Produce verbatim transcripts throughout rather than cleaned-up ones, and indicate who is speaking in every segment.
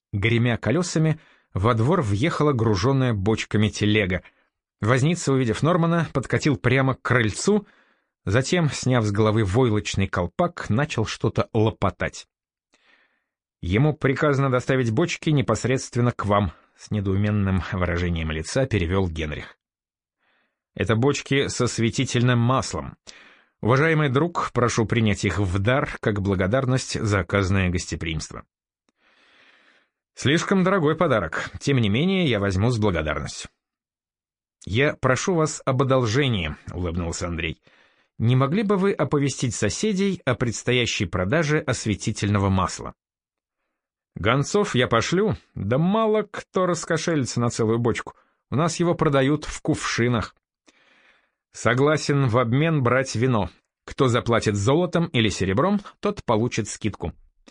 Speaker 1: Гремя колесами, во двор въехала груженная бочками телега. Возница, увидев Нормана, подкатил прямо к крыльцу, затем, сняв с головы войлочный колпак, начал что-то лопотать. «Ему приказано доставить бочки непосредственно к вам», — с недоуменным выражением лица перевел Генрих. «Это бочки со светительным маслом. Уважаемый друг, прошу принять их в дар, как благодарность за оказанное гостеприимство». «Слишком дорогой подарок. Тем не менее, я возьму с благодарностью». «Я прошу вас об одолжении», — улыбнулся Андрей. «Не могли бы вы оповестить соседей о предстоящей продаже осветительного масла?» «Гонцов я пошлю, да мало кто раскошелится на целую бочку. У нас его продают в кувшинах». «Согласен в обмен брать вино. Кто заплатит золотом или серебром, тот получит скидку».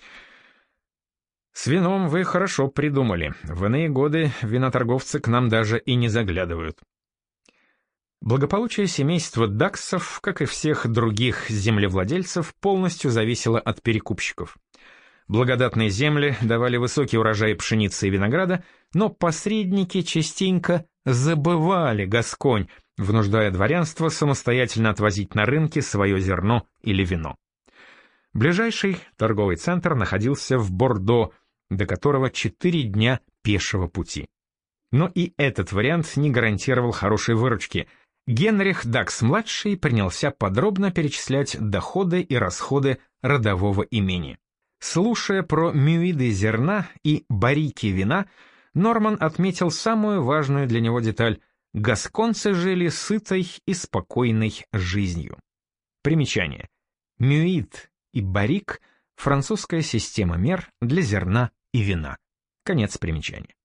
Speaker 1: «С вином вы хорошо придумали. В иные годы виноторговцы к нам даже и не заглядывают». Благополучие семейства Даксов, как и всех других землевладельцев, полностью зависело от перекупщиков. Благодатные земли давали высокий урожай пшеницы и винограда, но посредники частенько забывали Гасконь, вынуждая дворянство самостоятельно отвозить на рынки свое зерно или вино. Ближайший торговый центр находился в Бордо, до которого четыре дня пешего пути. Но и этот вариант не гарантировал хорошей выручки. Генрих Дакс-младший принялся подробно перечислять доходы и расходы родового имени. Слушая про мюиды зерна и барики вина, Норман отметил самую важную для него деталь — гасконцы жили сытой и спокойной жизнью. Примечание. Мюид и барик — французская система мер для зерна и вина. Конец примечания.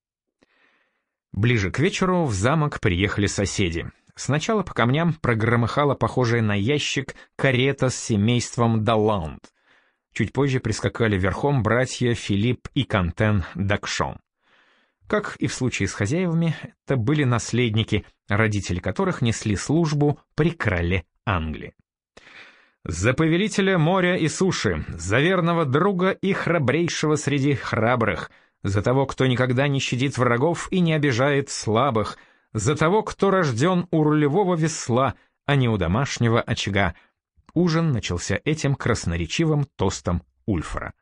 Speaker 1: Ближе к вечеру в замок приехали соседи. Сначала по камням прогромыхала похожая на ящик карета с семейством Далланд. Чуть позже прискакали верхом братья Филипп и Кантен Дакшон. Как и в случае с хозяевами, это были наследники, родители которых несли службу при короле Англии. «За повелителя моря и суши, за верного друга и храбрейшего среди храбрых, за того, кто никогда не щадит врагов и не обижает слабых, за того, кто рожден у рулевого весла, а не у домашнего очага». Ужин начался этим красноречивым тостом Ульфара.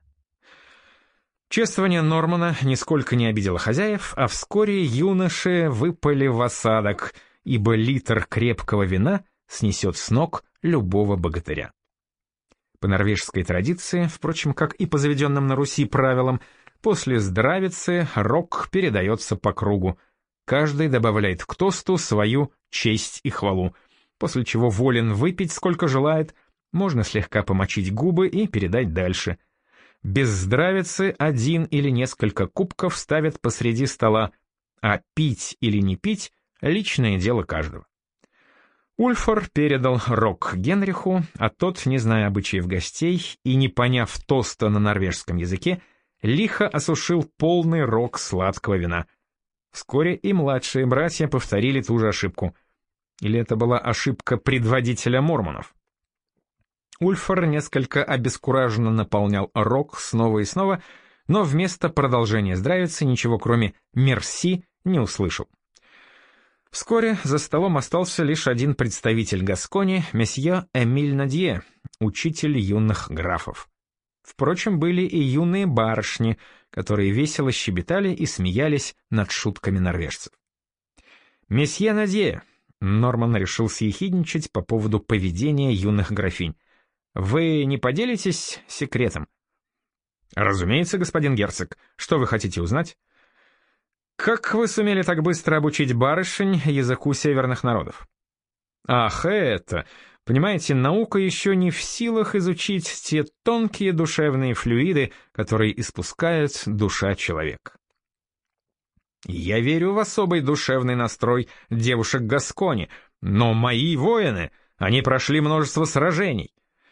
Speaker 1: Чествование Нормана нисколько не обидело хозяев, а вскоре юноши выпали в осадок, ибо литр крепкого вина снесет с ног любого богатыря. По норвежской традиции, впрочем, как и по заведенным на Руси правилам, после здравицы рог передается по кругу. Каждый добавляет к тосту свою честь и хвалу, после чего волен выпить сколько желает, можно слегка помочить губы и передать дальше. Без здравицы один или несколько кубков ставят посреди стола, а пить или не пить — личное дело каждого. Ульфар передал рог Генриху, а тот, не зная обычаев гостей и не поняв тоста на норвежском языке, лихо осушил полный рог сладкого вина. Вскоре и младшие братья повторили ту же ошибку. Или это была ошибка предводителя мормонов? Ульфар несколько обескураженно наполнял рог снова и снова, но вместо продолжения здравицы ничего кроме «мерси» не услышал. Вскоре за столом остался лишь один представитель Гаскони, месье Эмиль Надье, учитель юных графов. Впрочем, были и юные барышни, которые весело щебетали и смеялись над шутками норвежцев. «Месье Надье», — Норман решил съехидничать по поводу поведения юных графинь, — «вы не поделитесь секретом?» «Разумеется, господин герцог. Что вы хотите узнать?» «Как вы сумели так быстро обучить барышень языку северных народов?» «Ах, это... Понимаете, наука еще не в силах изучить те тонкие душевные флюиды, которые испускает душа человека». «Я верю в особый душевный настрой девушек Гаскони, но мои воины, они прошли множество сражений».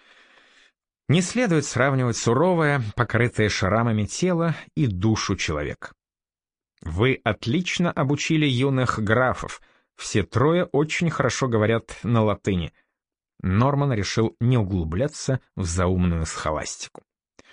Speaker 1: Не следует сравнивать суровое, покрытое шрамами тело и душу человека. Вы отлично обучили юных графов, все трое очень хорошо говорят на латыни. Норман решил не углубляться в заумную схоластику.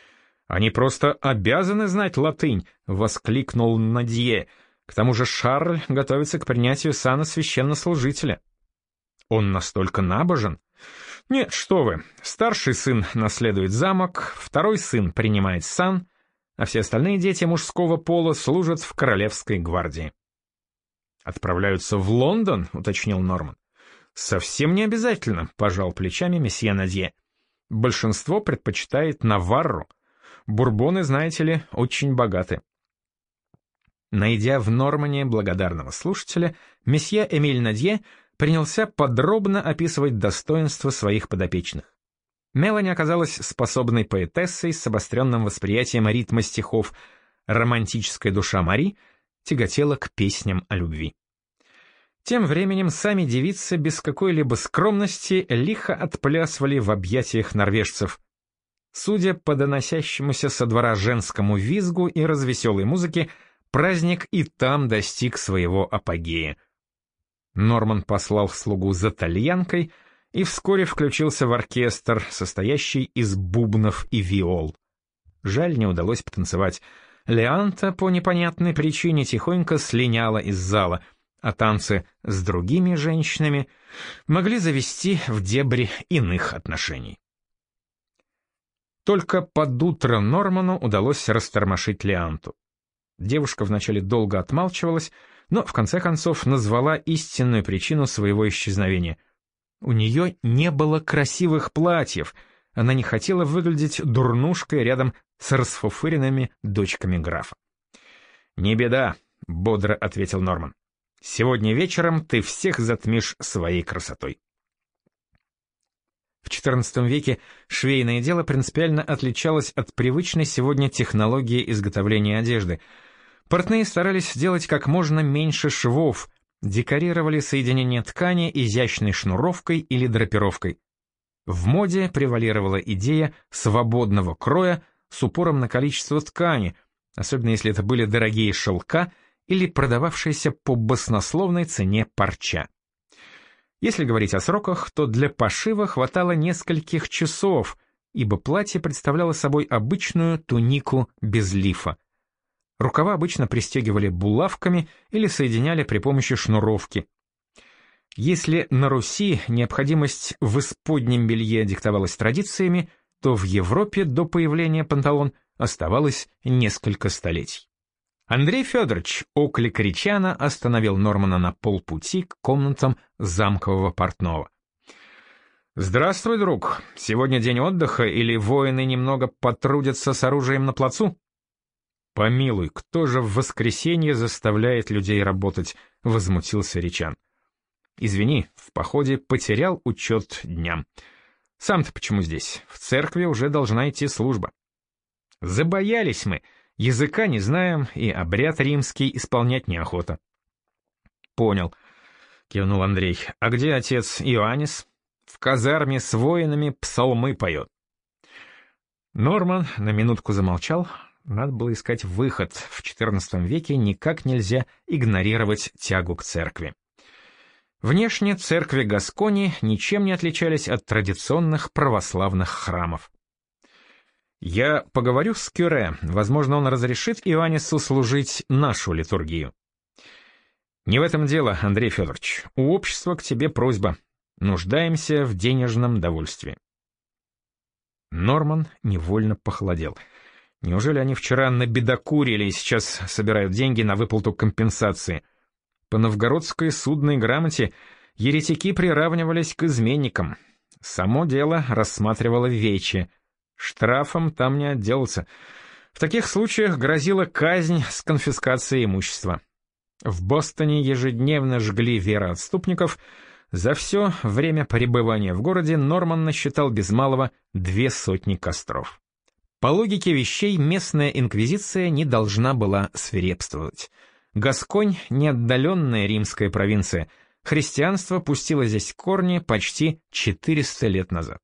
Speaker 1: Они просто обязаны знать латынь, воскликнул Надье. К тому же Шарль готовится к принятию сана священнослужителя. Он настолько набожен? Нет, что вы, старший сын наследует замок, второй сын принимает сан, а все остальные дети мужского пола служат в королевской гвардии. «Отправляются в Лондон?» — уточнил Норман. «Совсем не обязательно», — пожал плечами месье Надье. «Большинство предпочитает Наварру. Бурбоны, знаете ли, очень богаты». Найдя в Нормане благодарного слушателя, месье Эмиль Надье принялся подробно описывать достоинства своих подопечных. Мелани оказалась способной поэтессой с обостренным восприятием ритма стихов, романтическая душа Мари тяготела к песням о любви. Тем временем сами девицы без какой-либо скромности лихо отплясывали в объятиях норвежцев. Судя по доносящемуся со двора женскому визгу и развеселой музыке, праздник и там достиг своего апогея. Норман послал слугу за тальянкой и вскоре включился в оркестр, состоящий из бубнов и виол. Жаль, не удалось потанцевать. Леанта по непонятной причине тихонько слиняла из зала, а танцы с другими женщинами могли завести в дебри иных отношений. Только под утро Норману удалось растормошить Леанту. Девушка вначале долго отмалчивалась, но в конце концов назвала истинную причину своего исчезновения. У нее не было красивых платьев, она не хотела выглядеть дурнушкой рядом с расфуфыренными дочками графа. «Не беда», — бодро ответил Норман. «Сегодня вечером ты всех затмишь своей красотой». В четырнадцатом веке швейное дело принципиально отличалось от привычной сегодня технологии изготовления одежды. Портные старались сделать как можно меньше швов, декорировали соединение ткани изящной шнуровкой или драпировкой. В моде превалировала идея свободного кроя с упором на количество ткани, особенно если это были дорогие шелка или продававшиеся по баснословной цене парча. Если говорить о сроках, то для пошива хватало нескольких часов, ибо платье представляло собой обычную тунику без лифа. Рукава обычно пристегивали булавками или соединяли при помощи шнуровки. Если на Руси необходимость в исподнем белье диктовалась традициями, то в Европе до появления панталон оставалось несколько столетий. Андрей Федорович, оклик Ричана остановил Нормана на полпути к комнатам замкового портного. «Здравствуй, друг. Сегодня день отдыха или воины немного потрудятся с оружием на плацу?» «Помилуй, кто же в воскресенье заставляет людей работать?» — возмутился Ричан. «Извини, в походе потерял учет дням. Сам-то почему здесь? В церкви уже должна идти служба». «Забоялись мы. Языка не знаем, и обряд римский исполнять неохота». «Понял», — кивнул Андрей. «А где отец Иоаннис?» «В казарме с воинами псалмы поет». Норман на минутку замолчал. Надо было искать выход. В четырнадцатом веке никак нельзя игнорировать тягу к церкви. Внешне церкви Гаскони ничем не отличались от традиционных православных храмов. «Я поговорю с кюре, возможно, он разрешит Иоаннису служить нашу литургию». «Не в этом дело, Андрей Федорович. У общества к тебе просьба. Нуждаемся в денежном довольствии». Норман невольно похолодел. Неужели они вчера набедокурили и сейчас собирают деньги на выплату компенсации? По новгородской судной грамоте еретики приравнивались к изменникам. Само дело рассматривало вече. Штрафом там не отделался. В таких случаях грозила казнь с конфискацией имущества. В Бостоне ежедневно жгли вероотступников. За все время пребывания в городе Норман насчитал без малого две сотни костров. По логике вещей, местная инквизиция не должна была свирепствовать. Гасконь — неотдаленная римская провинция. Христианство пустило здесь корни почти четыреста лет назад.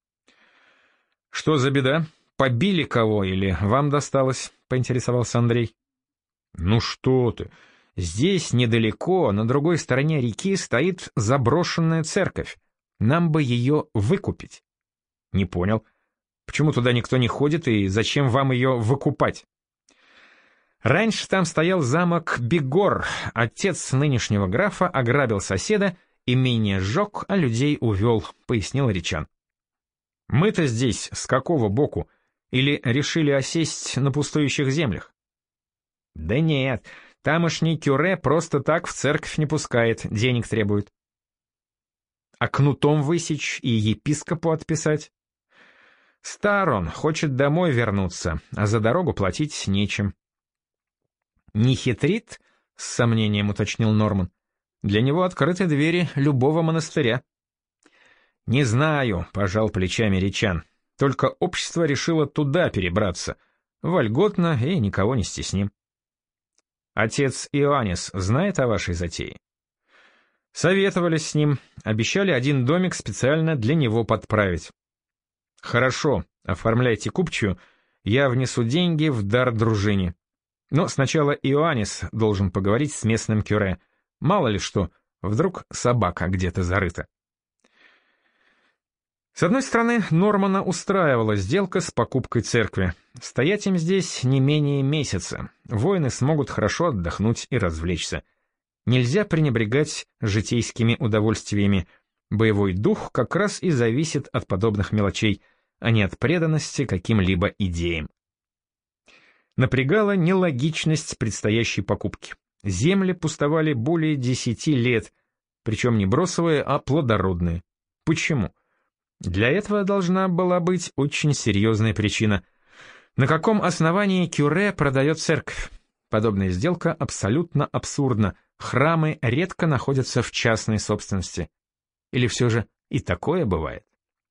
Speaker 1: «Что за беда? Побили кого или вам досталось?» — поинтересовался Андрей. «Ну что ты! Здесь недалеко, на другой стороне реки, стоит заброшенная церковь. Нам бы ее выкупить». «Не понял. Почему туда никто не ходит и зачем вам ее выкупать? Раньше там стоял замок Бигор. Отец нынешнего графа ограбил соседа, имение сжег, а людей увел, пояснил Ричан. Мы-то здесь с какого боку? Или решили осесть на пустующих землях? Да нет, тамошний кюре просто так в церковь не пускает, денег требует. А кнутом высечь и епископу отписать? Стар он, хочет домой вернуться, а за дорогу платить нечем. «Не хитрит?» — с сомнением уточнил Норман. «Для него открыты двери любого монастыря». «Не знаю», — пожал плечами Ричан. «Только общество решило туда перебраться. Вольготно и никого не стесним». «Отец Иоаннис знает о вашей затее?» «Советовались с ним, обещали один домик специально для него подправить». «Хорошо, оформляйте купчую, я внесу деньги в дар дружине. Но сначала Иоаннис должен поговорить с местным кюре. Мало ли что, вдруг собака где-то зарыта». С одной стороны, Нормана устраивала сделка с покупкой церкви. Стоять им здесь не менее месяца. Воины смогут хорошо отдохнуть и развлечься. Нельзя пренебрегать житейскими удовольствиями. Боевой дух как раз и зависит от подобных мелочей, а не от преданности каким-либо идеям. Напрягала нелогичность предстоящей покупки. Земли пустовали более десяти лет, причем не бросовые, а плодородные. Почему? Для этого должна была быть очень серьезная причина. На каком основании кюре продает церковь? Подобная сделка абсолютно абсурдна. Храмы редко находятся в частной собственности. Или все же и такое бывает?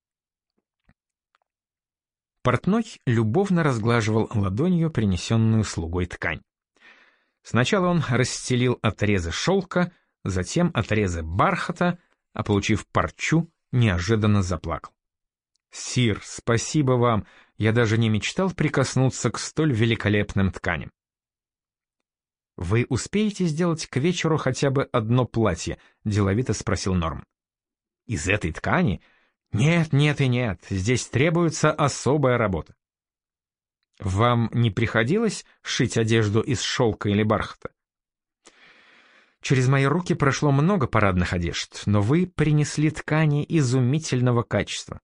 Speaker 1: Портной любовно разглаживал ладонью принесенную слугой ткань. Сначала он расстелил отрезы шелка, затем отрезы бархата, а получив парчу, неожиданно заплакал. «Сир, спасибо вам, я даже не мечтал прикоснуться к столь великолепным тканям». «Вы успеете сделать к вечеру хотя бы одно платье?» — деловито спросил Норман. «Из этой ткани? Нет, нет и нет, здесь требуется особая работа». «Вам не приходилось шить одежду из шелка или бархата?» «Через мои руки прошло много парадных одежд, но вы принесли ткани изумительного качества».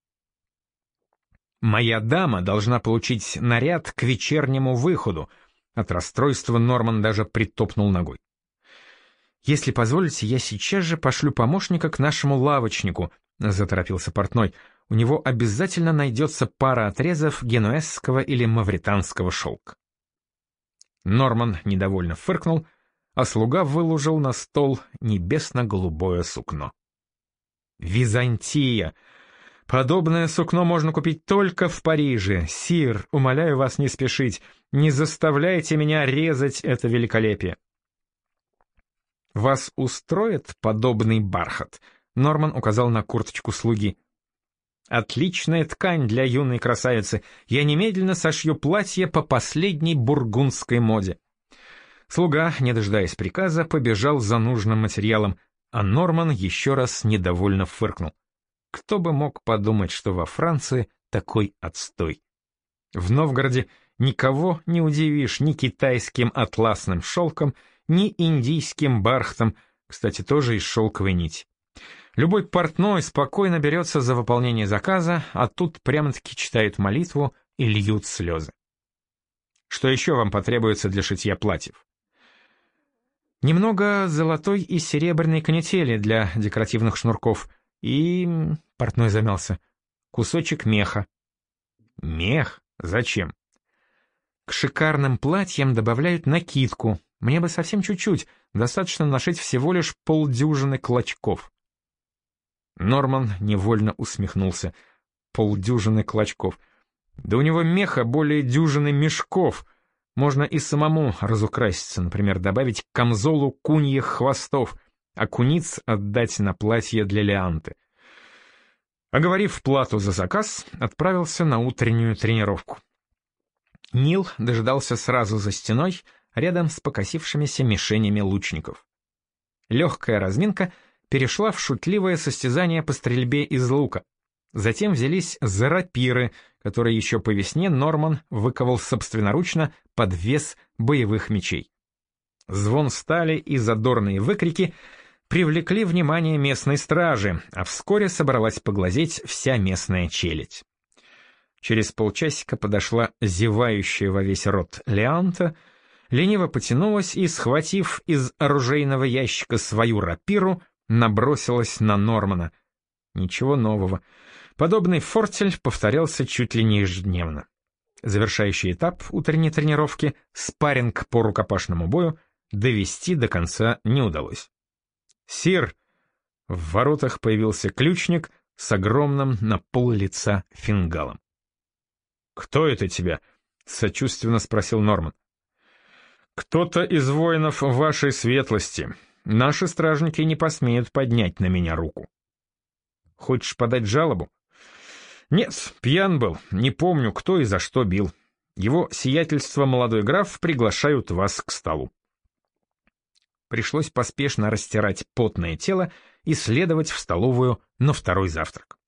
Speaker 1: «Моя дама должна получить наряд к вечернему выходу». От расстройства Норман даже притопнул ногой. «Если позволите, я сейчас же пошлю помощника к нашему лавочнику», — заторопился портной. «У него обязательно найдется пара отрезов генуэзского или мавританского шелка». Норман недовольно фыркнул, а слуга выложил на стол небесно-голубое сукно. «Византия! Подобное сукно можно купить только в Париже. Сир, умоляю вас не спешить, не заставляйте меня резать это великолепие». «Вас устроит подобный бархат?» — Норман указал на курточку слуги. «Отличная ткань для юной красавицы. Я немедленно сошью платье по последней бургундской моде». Слуга, не дожидаясь приказа, побежал за нужным материалом, а Норман еще раз недовольно фыркнул. Кто бы мог подумать, что во Франции такой отстой. В Новгороде никого не удивишь ни китайским атласным шелком, ни индийским бархатом, кстати, тоже из шелковой нити. Любой портной спокойно берется за выполнение заказа, а тут прямо-таки читают молитву и льют слезы. Что еще вам потребуется для шитья платьев? Немного золотой и серебряной канители для декоративных шнурков и... Портной замялся. Кусочек меха. Мех? Зачем? К шикарным платьям добавляют накидку. Мне бы совсем чуть-чуть, достаточно нашить всего лишь полдюжины клочков. Норман невольно усмехнулся. Полдюжины клочков. Да у него меха более дюжины мешков. Можно и самому разукраситься, например, добавить к камзолу куньих хвостов, а куниц отдать на платье для Леанты. Оговорив плату за заказ, отправился на утреннюю тренировку. Нил дожидался сразу за стеной, рядом с покосившимися мишенями лучников. Легкая разминка перешла в шутливое состязание по стрельбе из лука. Затем взялись за рапиры, который еще по весне Норман выковал собственноручно под вес боевых мечей. Звон стали и задорные выкрики привлекли внимание местной стражи, а вскоре собралась поглазеть вся местная челядь. Через полчасика подошла зевающая во весь рот Леанта, лениво потянулась и, схватив из оружейного ящика свою рапиру, набросилась на Нормана. Ничего нового. Подобный фортель повторялся чуть ли не ежедневно. Завершающий этап утренней тренировки, спарринг по рукопашному бою, довести до конца не удалось. «Сир!» В воротах появился ключник с огромным на пол лица фингалом. «Кто это тебя?» — сочувственно спросил Норман. «Кто-то из воинов вашей светлости. Наши стражники не посмеют поднять на меня руку». «Хочешь подать жалобу?» «Нет, пьян был, не помню, кто и за что бил. Его сиятельство молодой граф приглашают вас к столу». Пришлось поспешно растирать потное тело и следовать в столовую на второй завтрак.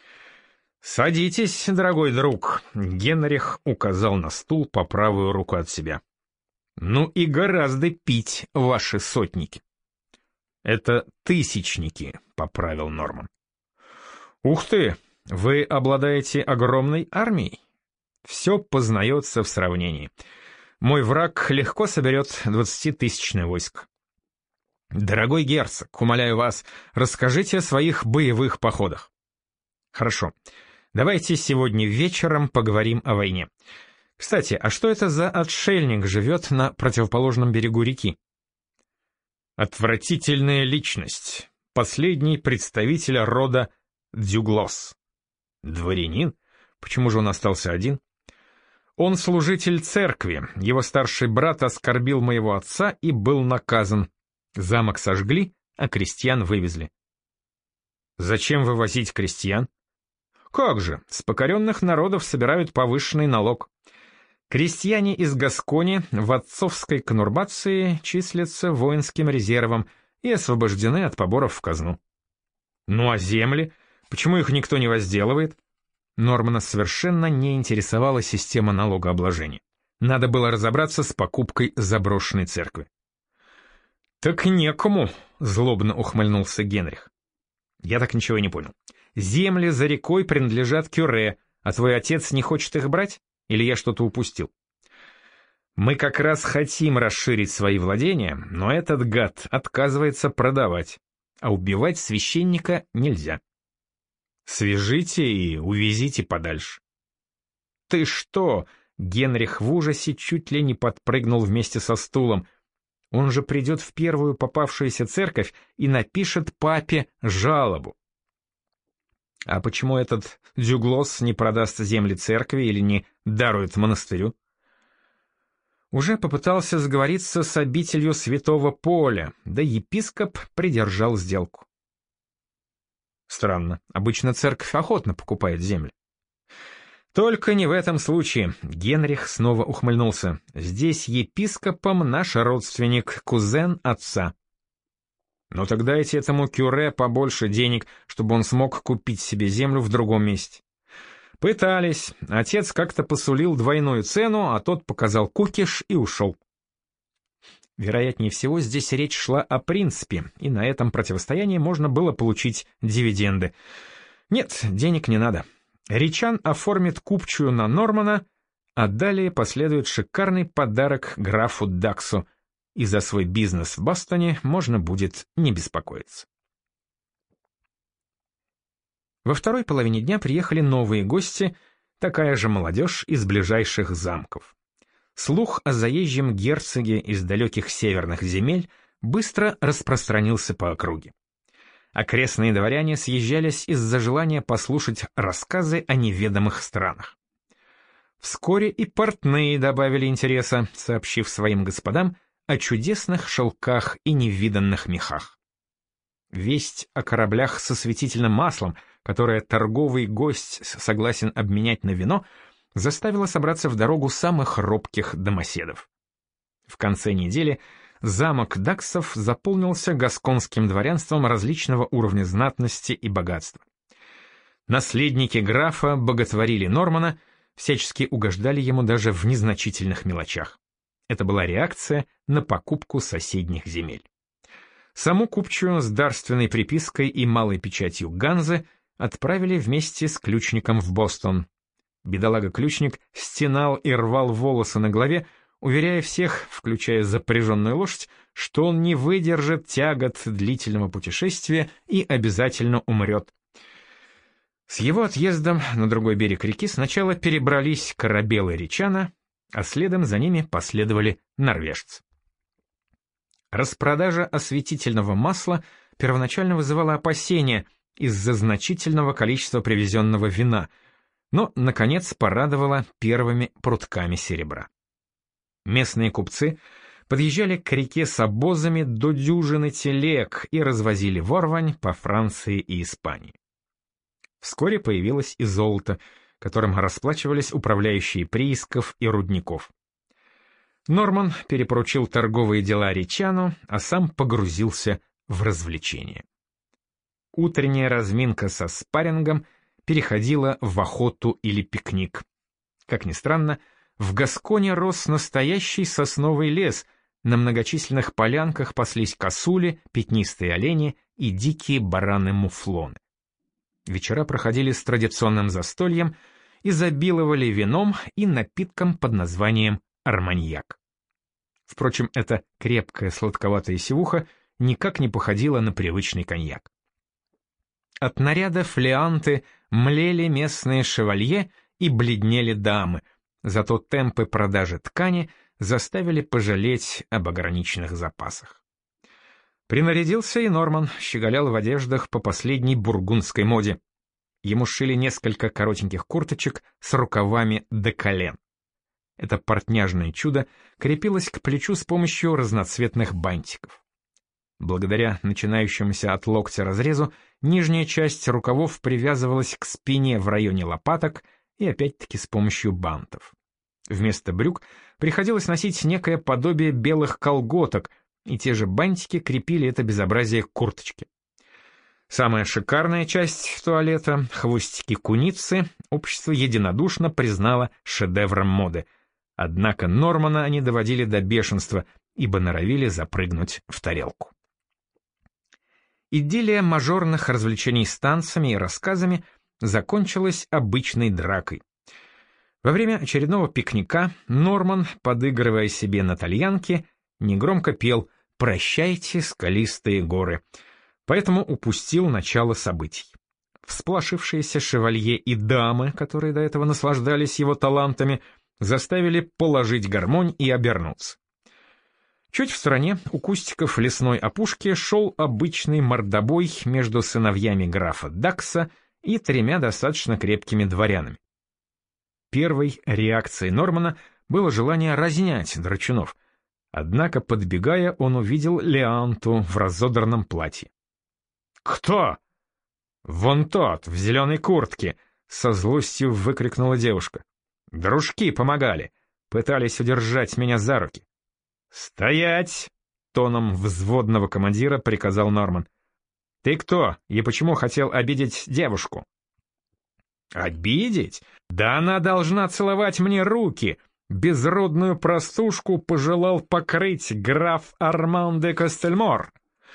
Speaker 1: «Садитесь, дорогой друг», — Генрих указал на стул по правую руку от себя. «Ну и гораздо пить, ваши сотники». «Это тысячники», — поправил Норман. «Ух ты, вы обладаете огромной армией?» «Все познается в сравнении. Мой враг легко соберет двадцатитысячное войско». «Дорогой герцог, умоляю вас, расскажите о своих боевых походах». «Хорошо. Давайте сегодня вечером поговорим о войне. Кстати, а что это за отшельник живет на противоположном берегу реки?» «Отвратительная личность. Последний представитель рода Дюглос». «Дворянин? Почему же он остался один?» «Он служитель церкви. Его старший брат оскорбил моего отца и был наказан. Замок сожгли, а крестьян вывезли». «Зачем вывозить крестьян?» «Как же, с покоренных народов собирают повышенный налог. Крестьяне из Гаскони в отцовской конурбации числятся воинским резервом и освобождены от поборов в казну». «Ну а земли? Почему их никто не возделывает?» Нормана совершенно не интересовала система налогообложения. Надо было разобраться с покупкой заброшенной церкви. «Так некому», — злобно ухмыльнулся Генрих. «Я так ничего и не понял. Земли за рекой принадлежат Кюре, а твой отец не хочет их брать? Или я что-то упустил?» «Мы как раз хотим расширить свои владения, но этот гад отказывается продавать, а убивать священника нельзя». «Свяжите и увезите подальше». «Ты что?» — Генрих в ужасе чуть ли не подпрыгнул вместе со стулом. «Он же придет в первую попавшуюся церковь и напишет папе жалобу». «А почему этот Дюглос не продаст земли церкви или не дарует монастырю?» Уже попытался сговориться с обителью Святого Поля, да епископ придержал сделку. Странно, обычно церковь охотно покупает земли. «Только не в этом случае», — Генрих снова ухмыльнулся. «Здесь епископом наш родственник, кузен отца». «Ну так дайте этому Кюре побольше денег, чтобы он смог купить себе землю в другом месте». Пытались. Отец как-то посулил двойную цену, а тот показал кукиш и ушел. Вероятнее всего, здесь речь шла о принципе, и на этом противостоянии можно было получить дивиденды. Нет, денег не надо. Ричан оформит купчую на Нормана, а далее последует шикарный подарок графу Даксу, и за свой бизнес в Бостоне можно будет не беспокоиться. Во второй половине дня приехали новые гости, такая же молодежь из ближайших замков. Слух о заезжем герцоге из далеких северных земель быстро распространился по округе. Окрестные дворяне съезжались из-за желания послушать рассказы о неведомых странах. Вскоре и портные добавили интереса, сообщив своим господам о чудесных шелках и невиданных мехах. Весть о кораблях со светительным маслом, которое торговый гость согласен обменять на вино, заставила собраться в дорогу самых робких домоседов. В конце недели замок Даксов заполнился гасконским дворянством различного уровня знатности и богатства. Наследники графа боготворили Нормана, всячески угождали ему даже в незначительных мелочах. Это была реакция на покупку соседних земель. Саму купчую с дарственной припиской и малой печатью Ганзы отправили вместе с ключником в Бостон. Бедолага-ключник стенал и рвал волосы на голове, уверяя всех, включая запряженную лошадь, что он не выдержит тягот длительного путешествия и обязательно умрет. С его отъездом на другой берег реки сначала перебрались корабелы Ричана, а следом за ними последовали норвежцы. Распродажа осветительного масла первоначально вызывала опасения из-за значительного количества привезенного вина, но, наконец, порадовала первыми прутками серебра. Местные купцы подъезжали к реке с обозами до дюжины телег и развозили ворвань по Франции и Испании. Вскоре появилось и золото, которым расплачивались управляющие приисков и рудников. Норман перепоручил торговые дела Ричану, а сам погрузился в развлечения. Утренняя разминка со спаррингом переходила в охоту или пикник. Как ни странно, в Гасконе рос настоящий сосновый лес, на многочисленных полянках паслись косули, пятнистые олени и дикие бараны-муфлоны. Вечера проходили с традиционным застольем, изобиловали вином и напитком под названием арманьяк. Впрочем, эта крепкая сладковатая сивуха никак не походила на привычный коньяк. От нарядов Леанты млели местные шевалье и бледнели дамы, зато темпы продажи ткани заставили пожалеть об ограниченных запасах. Принарядился и Норман, щеголял в одеждах по последней бургундской моде. Ему сшили несколько коротеньких курточек с рукавами до колен. Это портняжное чудо крепилось к плечу с помощью разноцветных бантиков. Благодаря начинающемуся от локтя разрезу, нижняя часть рукавов привязывалась к спине в районе лопаток и опять-таки с помощью бантов. Вместо брюк приходилось носить некое подобие белых колготок, и те же бантики крепили это безобразие к курточке. Самая шикарная часть туалета, хвостики куницы, общество единодушно признало шедевром моды. Однако Нормана они доводили до бешенства, ибо норовили запрыгнуть в тарелку. Идиллия мажорных развлечений с танцами и рассказами закончилась обычной дракой. Во время очередного пикника Норман, подыгрывая себе на тальянке, негромко пел «Прощайте, скалистые горы», поэтому упустил начало событий. Всполошившиеся шевалье и дамы, которые до этого наслаждались его талантами, заставили положить гармонь и обернуться. Чуть в стороне, у кустиков лесной опушки, шел обычный мордобой между сыновьями графа Дакса и тремя достаточно крепкими дворянами. Первой реакцией Нормана было желание разнять драчунов, однако, подбегая, он увидел Леанту в разодранном платье. «Кто?» «Вон тот, в зеленой куртке!» — со злостью выкрикнула девушка. «Дружки помогали, пытались удержать меня за руки». «Стоять!» — тоном взводного командира приказал Норман. «Ты кто и почему хотел обидеть девушку?» «Обидеть? Да она должна целовать мне руки!» Безродную простушку пожелал покрыть граф Арман де Кастельмор.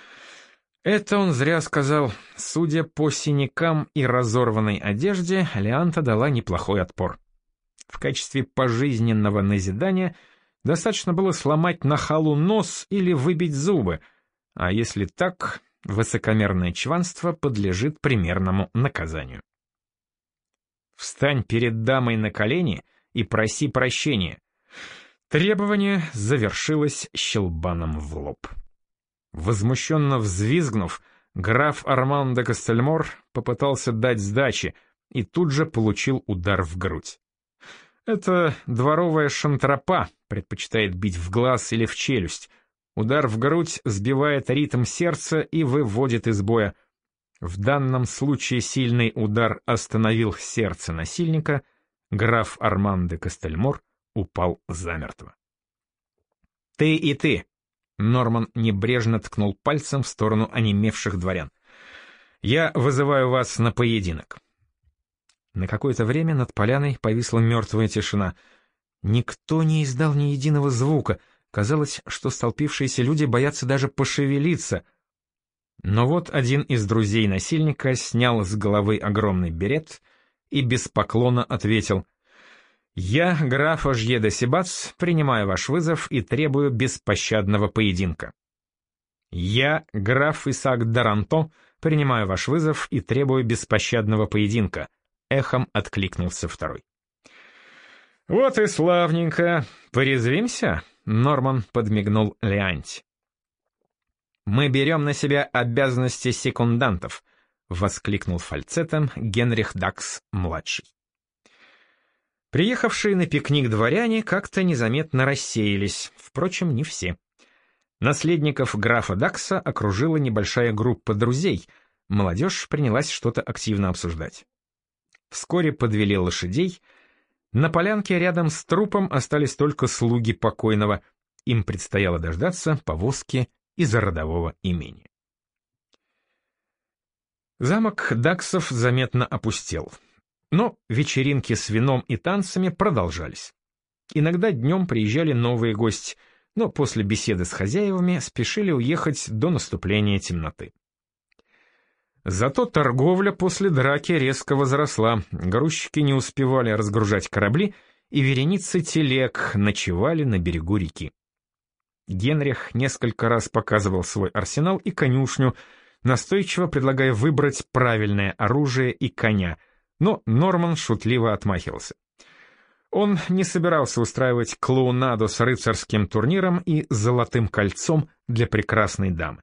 Speaker 1: Это он зря сказал. Судя по синякам и разорванной одежде, Леанта дала неплохой отпор. В качестве пожизненного назидания достаточно было сломать нахалу нос или выбить зубы, а если так, высокомерное чванство подлежит примерному наказанию. «Встань перед дамой на колени и проси прощения». Требование завершилось щелбаном в лоб. Возмущенно взвизгнув, граф Арман де Кастельмор попытался дать сдачи и тут же получил удар в грудь. Это дворовая шантропа, предпочитает бить в глаз или в челюсть. Удар в грудь сбивает ритм сердца и выводит из боя. В данном случае сильный удар остановил сердце насильника, граф Арман де Кастельмор упал замертво. «Ты и ты!» — Норман небрежно ткнул пальцем в сторону онемевших дворян. «Я вызываю вас на поединок. На какое-то время над поляной повисла мертвая тишина. Никто не издал ни единого звука. Казалось, что столпившиеся люди боятся даже пошевелиться. Но вот один из друзей насильника снял с головы огромный берет и без поклона ответил: «Я, граф Ожье де Сибац, принимаю ваш вызов и требую беспощадного поединка». «Я, граф Исаак Даранто, принимаю ваш вызов и требую беспощадного поединка», — эхом откликнулся второй. «Вот и славненько. Порезвимся?» — Норман подмигнул Леанти. «Мы берем на себя обязанности секундантов», — воскликнул фальцетом Генрих Дакс-младший. Приехавшие на пикник дворяне как-то незаметно рассеялись, впрочем, не все. Наследников графа Дакса окружила небольшая группа друзей, молодежь принялась что-то активно обсуждать. Вскоре подвели лошадей. На полянке рядом с трупом остались только слуги покойного, им предстояло дождаться повозки из родового имения. Замок Даксов заметно опустел, но вечеринки с вином и танцами продолжались. Иногда днем приезжали новые гости, но после беседы с хозяевами спешили уехать до наступления темноты. Зато торговля после драки резко возросла, грузчики не успевали разгружать корабли, и вереницы телег ночевали на берегу реки. Генрих несколько раз показывал свой арсенал и конюшню, настойчиво предлагая выбрать правильное оружие и коня, но Норман шутливо отмахивался. Он не собирался устраивать клоунаду с рыцарским турниром и золотым кольцом для прекрасной дамы.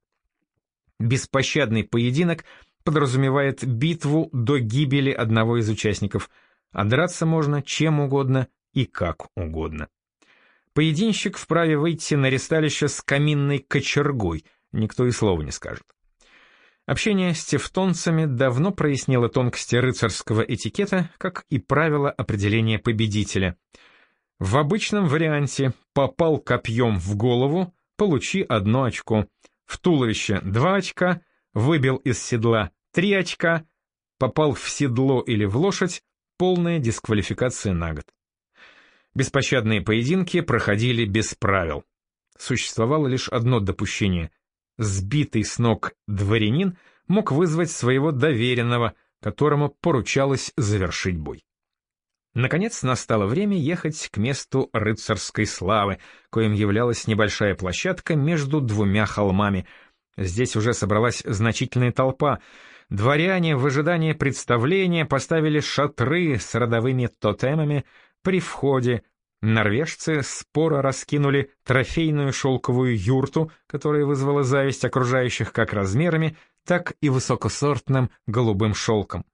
Speaker 1: Беспощадный поединок подразумевает битву до гибели одного из участников, а драться можно чем угодно и как угодно. Поединщик вправе выйти на ристалище с каминной кочергой, никто и слова не скажет. Общение с тевтонцами давно прояснило тонкости рыцарского этикета, как и правила определения победителя. В обычном варианте попал копьем в голову, получи одно очко, в туловище два очка, выбил из седла три очка, попал в седло или в лошадь, полная дисквалификация на год. Беспощадные поединки проходили без правил. Существовало лишь одно допущение — сбитый с ног дворянин мог вызвать своего доверенного, которому поручалось завершить бой. Наконец настало время ехать к месту рыцарской славы, коим являлась небольшая площадка между двумя холмами. Здесь уже собралась значительная толпа. Дворяне в ожидании представления поставили шатры с родовыми тотемами при входе. Норвежцы споро раскинули трофейную шелковую юрту, которая вызвала зависть окружающих как размерами, так и высокосортным голубым шелком.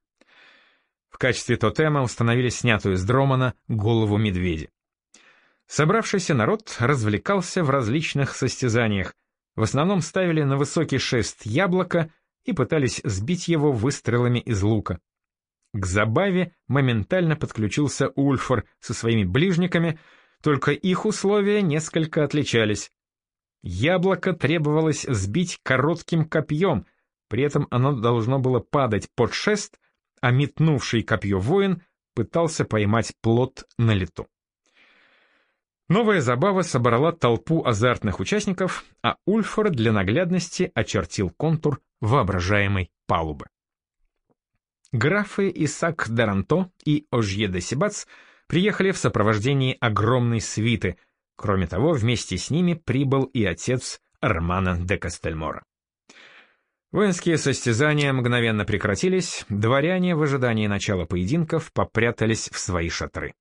Speaker 1: В качестве тотема установили снятую с Дромана голову медведя. Собравшийся народ развлекался в различных состязаниях. В основном ставили на высокий шест яблоко и пытались сбить его выстрелами из лука. К забаве моментально подключился Ульфор со своими ближниками, только их условия несколько отличались. Яблоко требовалось сбить коротким копьем, при этом оно должно было падать под шест, а метнувший копье воин пытался поймать плод на лету. Новая забава собрала толпу азартных участников, а Ульфор для наглядности очертил контур воображаемой палубы. Графы Исаак Даранто и Ожье де Сибац приехали в сопровождении огромной свиты. Кроме того, вместе с ними прибыл и отец Армана де Кастельмора. Воинские состязания мгновенно прекратились, дворяне в ожидании начала поединков попрятались в свои шатры.